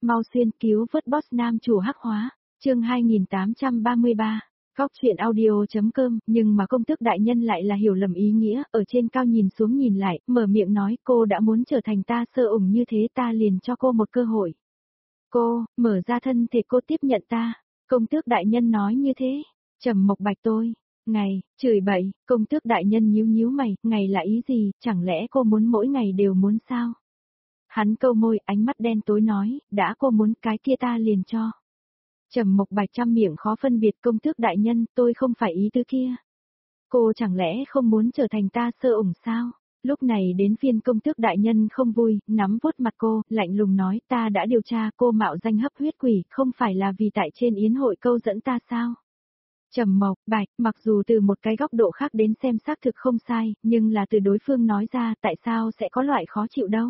mau xuyên cứu vớt boss nam chủ hắc hóa, chương 2833. Góc chuyện audio.com, nhưng mà công tước đại nhân lại là hiểu lầm ý nghĩa, ở trên cao nhìn xuống nhìn lại, mở miệng nói cô đã muốn trở thành ta sơ ủng như thế ta liền cho cô một cơ hội. Cô, mở ra thân thể cô tiếp nhận ta, công tước đại nhân nói như thế, Trầm Mộc Bạch tôi, ngày, chửi bậy, công tước đại nhân nhíu nhíu mày, ngày là ý gì, chẳng lẽ cô muốn mỗi ngày đều muốn sao? Hắn câu môi, ánh mắt đen tối nói, đã cô muốn cái kia ta liền cho. Trầm Mộc Bạch trăm miệng khó phân biệt công tước đại nhân, tôi không phải ý tứ kia. Cô chẳng lẽ không muốn trở thành ta sơ ủng sao? Lúc này đến phiên công tước đại nhân không vui, nắm vuốt mặt cô, lạnh lùng nói ta đã điều tra cô mạo danh hấp huyết quỷ, không phải là vì tại trên yến hội câu dẫn ta sao? Trầm Mộc Bạch, mặc dù từ một cái góc độ khác đến xem xác thực không sai, nhưng là từ đối phương nói ra tại sao sẽ có loại khó chịu đâu.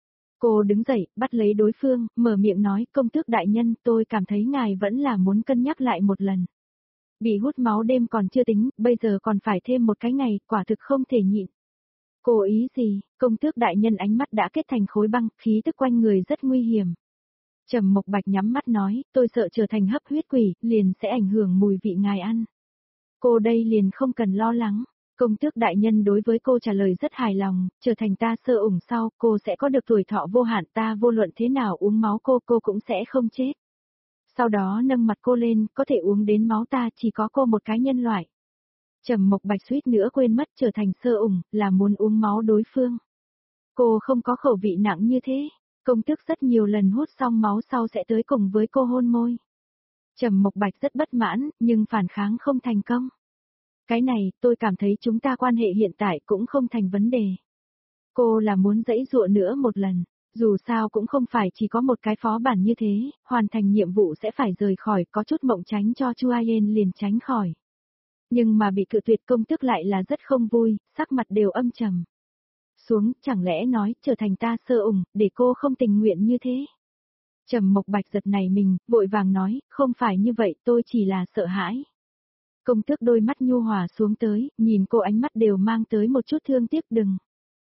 Cô đứng dậy, bắt lấy đối phương, mở miệng nói, công tước đại nhân, tôi cảm thấy ngài vẫn là muốn cân nhắc lại một lần. Bị hút máu đêm còn chưa tính, bây giờ còn phải thêm một cái ngày, quả thực không thể nhịn. Cô ý gì, công tước đại nhân ánh mắt đã kết thành khối băng, khí tức quanh người rất nguy hiểm. Trầm Mộc Bạch nhắm mắt nói, tôi sợ trở thành hấp huyết quỷ, liền sẽ ảnh hưởng mùi vị ngài ăn. Cô đây liền không cần lo lắng. Công tước đại nhân đối với cô trả lời rất hài lòng, trở thành ta sơ ủng sau, cô sẽ có được tuổi thọ vô hạn ta vô luận thế nào uống máu cô cũng sẽ không chết. Sau đó nâng mặt cô lên, có thể uống đến máu ta chỉ có cô một cái nhân loại. Trầm Mộc Bạch suýt nữa quên mất trở thành sơ ủng, là muốn uống máu đối phương. Cô không có khẩu vị nặng như thế, công tước rất nhiều lần hút xong máu sau sẽ tới cùng với cô hôn môi. Trầm Mộc Bạch rất bất mãn, nhưng phản kháng không thành công. Cái này, tôi cảm thấy chúng ta quan hệ hiện tại cũng không thành vấn đề. Cô là muốn giãy giụa nữa một lần, dù sao cũng không phải chỉ có một cái phó bản như thế, hoàn thành nhiệm vụ sẽ phải rời khỏi, có chút mộng tránh cho Chu Ayen liền tránh khỏi. Nhưng mà bị cự tuyệt công tước lại là rất không vui, sắc mặt đều âm trầm. Xuống, chẳng lẽ nói, trở thành ta sơ ủng, để cô không tình nguyện như thế. Trầm Mộc Bạch giật này mình, vội vàng nói, không phải như vậy, tôi chỉ là sợ hãi. Công tước đôi mắt nhu hòa xuống tới, nhìn cô ánh mắt đều mang tới một chút thương tiếc đừng.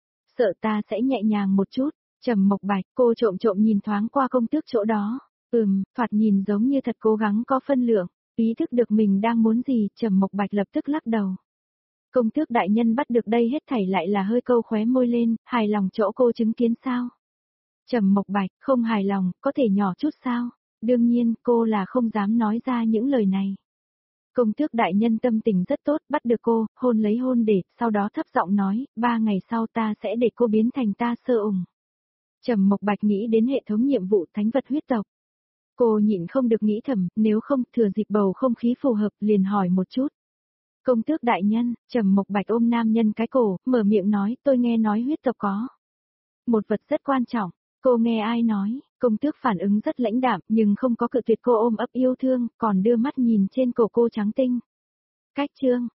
Sợ ta sẽ nhẹ nhàng một chút, Trầm Mộc Bạch, cô trộm trộm nhìn thoáng qua công tước chỗ đó, thoạt nhìn giống như thật cố gắng có phân lượng, ý thức được mình đang muốn gì, Trầm Mộc Bạch lập tức lắc đầu. Công tước đại nhân bắt được đây hết thảy lại là hơi câu khóe môi lên, hài lòng chỗ cô chứng kiến sao? Trầm Mộc Bạch, không hài lòng, có thể nhỏ chút sao? Đương nhiên, cô là không dám nói ra những lời này. Công tước đại nhân tâm tình rất tốt, bắt được cô, hôn lấy hôn để, sau đó thấp giọng nói, 3 ngày sau ta sẽ để cô biến thành ta sơ ủng. Trầm Mộc Bạch nghĩ đến hệ thống nhiệm vụ thánh vật huyết tộc. Cô nhịn không được nghĩ thầm, nếu không thừa dịp bầu không khí phù hợp liền hỏi một chút. Công tước đại nhân, Trầm Mộc Bạch ôm nam nhân cái cổ, mở miệng nói, tôi nghe nói huyết tộc có một vật rất quan trọng, cô nghe ai nói, công tước phản ứng rất lãnh đạm nhưng không có cự tuyệt cô ôm ấp yêu thương, còn đưa mắt nhìn trên cổ cô trắng tinh. Cách chương,